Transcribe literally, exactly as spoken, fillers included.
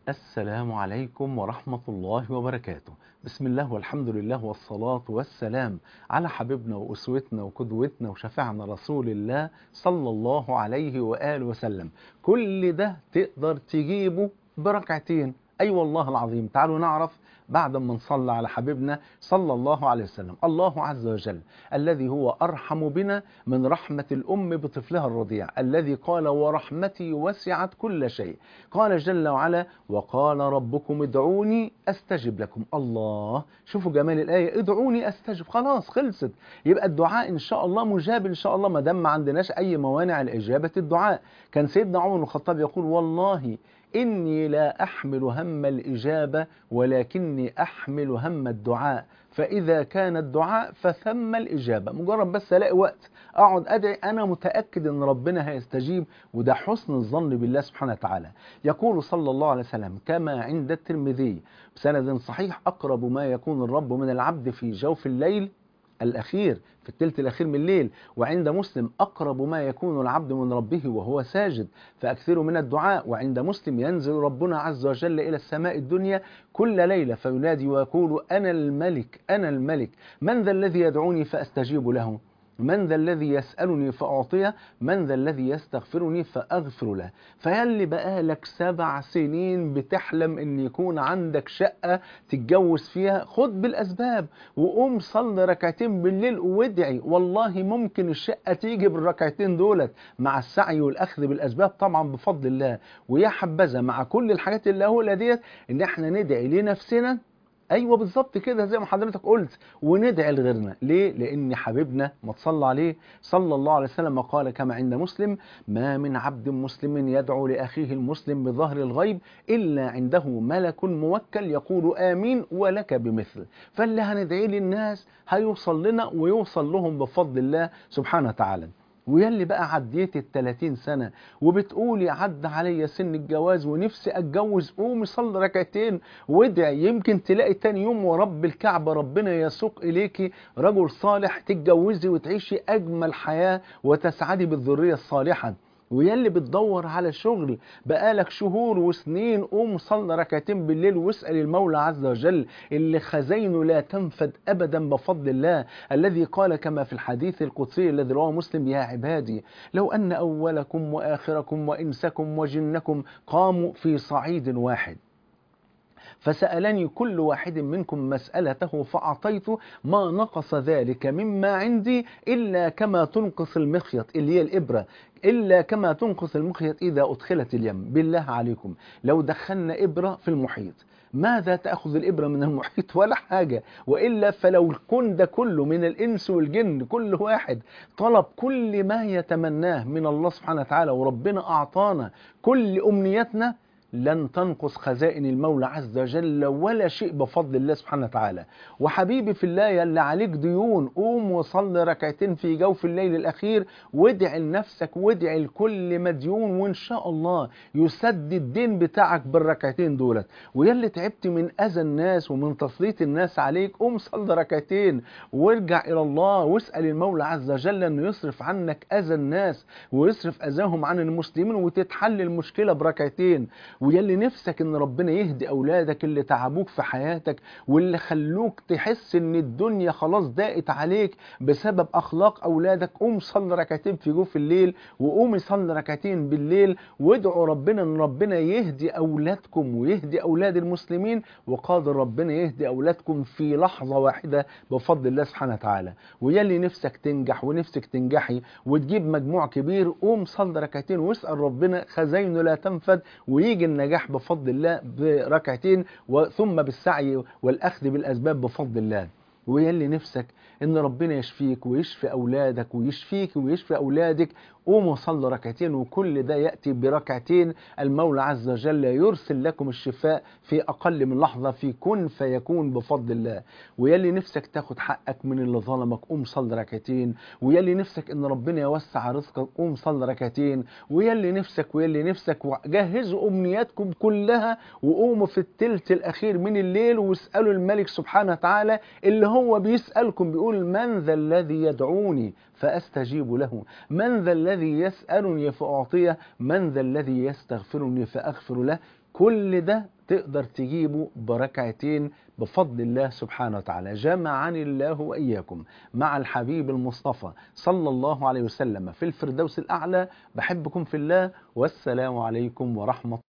السلام عليكم ورحمة الله وبركاته. بسم الله والحمد لله والصلاة والسلام على حبيبنا وأسوتنا وقدوتنا وشفيعنا رسول الله صلى الله عليه وآله وسلم. كل ده تقدر تجيبه بركعتين، أي أيوة والله العظيم. تعالوا نعرف بعد ما نصلى على حبيبنا صلى الله عليه وسلم. الله عز وجل الذي هو أرحم بنا من رحمة الأم بطفلها الرضيع، الذي قال ورحمتي وسعت كل شيء. قال جل وعلا وقال ربكم ادعوني أستجب لكم. الله، شوفوا جمال الآية، ادعوني أستجب، خلاص خلصت. يبقى الدعاء إن شاء الله مجاب إن شاء الله، ما دام ما عندناش أي موانع لإجابة الدعاء. كان سيدنا عمر بن الخطاب يقول والله إني لا أحمل هم الإجابة ولكني أحمل هم الدعاء، فإذا كان الدعاء فثم الإجابة. مجرد بس ألاقي وقت أقعد أدعي أنا متأكد أن ربنا هيستجيب، وده حسن الظن بالله سبحانه وتعالى. يقول صلى الله عليه وسلم كما عند الترمذي بسند صحيح أقرب ما يكون الرب من العبد في جوف الليل الأخير، في الثلث الأخير من الليل، وعند مسلم أقرب ما يكون العبد من ربه وهو ساجد فأكثروا من الدعاء. وعند مسلم ينزل ربنا عز وجل إلى السماء الدنيا كل ليلة فينادي ويقول أنا الملك أنا الملك، من ذا الذي يدعوني فأستجيب له، من ذا الذي يسألني فأعطيه، من ذا الذي يستغفرني فأغفر له. فياللي بقالك سبع سنين بتحلم ان يكون عندك شقة تتجوز فيها، خد بالأسباب وقوم صلي ركعتين بالليل وادعي، والله ممكن الشقة تيجي بالركعتين دولت مع السعي والأخذ بالأسباب طبعا بفضل الله. ويا حبذا مع كل الحاجات اللي هقولها ديت ان احنا ندعي لنفسنا، ايوه بالظبط كده زي ما حضرتك قلت، وندعي لغيرنا. ليه؟ لان حبيبنا ما تصلى عليه صلى الله عليه وسلم قال كما عند مسلم ما من عبد مسلم يدعو لاخيه المسلم بظهر الغيب الا عنده ملك موكل يقول امين ولك بمثل. فاللي هندعي للناس هيوصل لنا ويوصل لهم بفضل الله سبحانه وتعالى. ويلي بقى عديت التلاتين سنة وبتقولي عد عليا سن الجواز ونفسي اتجوز، قومي صلي ركعتين وادعي، يمكن تلاقي تاني يوم ورب الكعبة ربنا يسوق اليكي رجل صالح تتجوزي وتعيشي اجمل حياة وتسعدي بالذرية الصالحة. ويلي بتدور على شغل بقالك شهور وسنين، قوم صلي ركعتين بالليل واسأل المولى عز وجل اللي خزينه لا تنفد أبدا بفضل الله، الذي قال كما في الحديث القدسي الذي رواه مسلم يا عبادي لو أن أولكم وآخركم وإنسكم وجنكم قاموا في صعيد واحد فسألني كل واحد منكم مسألته فأعطيت ما نقص ذلك مما عندي إلا كما تنقص المخيط اللي هي الإبرة، إلا كما تنقص المخيط إذا أدخلت اليم. بالله عليكم لو دخلنا إبرة في المحيط ماذا تأخذ الإبرة من المحيط؟ ولا حاجة. وإلا فلو الكون ده كله من الإنس والجن كل واحد طلب كل ما يتمناه من الله سبحانه وتعالى وربنا أعطانا كل أمنياتنا لن تنقص خزائن المولى عز وجل ولا شيء بفضل الله سبحانه وتعالى. وحبيبي في الله يلي عليك ديون، قوم وصلي ركعتين في جوف الليل الأخير وادعي لنفسك وادعي لكل مديون، وإن شاء الله يسدد الدين بتاعك بالركعتين دولت. ويلي تعبت من أذى الناس ومن تسليط الناس عليك، قوم صلي ركعتين وارجع إلى الله واسأل المولى عز وجل أنه يصرف عنك أذى الناس ويصرف أذاهم عن المسلمين وتتحل المشكلة بركعتين. ويلي نفسك ان ربنا يهدي اولادك اللي تعبوك في حياتك واللي خلوك تحس ان الدنيا خلاص ضاقت عليك بسبب اخلاق اولادك، قوم صلي ركعتين في جوف الليل وقومي صلي ركعتين بالليل وادعوا ربنا ان ربنا يهدي اولادكم ويهدي اولاد المسلمين، وقادر ربنا يهدي اولادكم في لحظة واحدة بفضل الله سبحانه وتعالى. ويلي نفسك تنجح ونفسك تنجحي وتجيب مجموع كبير، قوم صلي ركعتين واسأل ربنا خزاينه لا تنفد ويجي النجاح بفضل الله بركعتين ثم بالسعي والأخذ بالأسباب بفضل الله. ويلي نفسك ان ربنا يشفيك ويشفي اولادك ويشفيك ويشفي اولادك، قوموا وصلوا ركعتين وكل ده يأتي بركعتين المولى عز وجل يرسل لكم الشفاء في أقل من لحظة في كن فيكون بفضل الله. ويلي نفسك تاخد حقك من اللي ظلمك، قوم صلي ركعتين. ويلي نفسك ان ربنا يوسع رزقك، قوم صلي ركعتين. ويلي نفسك ويلي نفسك جهزوا أمنياتكم كلها وقوموا في الثلث الأخير من الليل واسألوا الملك سبحانه وتعالى اللي هو بيسألكم، بيقول من ذا الذي يدعوني فأستجيب له، من ذا الذي يسألني فأعطيه، من ذا الذي يستغفرني فأغفر له. كل ده تقدر تجيبه بركعتين بفضل الله سبحانه وتعالى. جمعني الله وإياكم مع الحبيب المصطفى صلى الله عليه وسلم في الفردوس الأعلى. بحبكم في الله، والسلام عليكم ورحمة الله.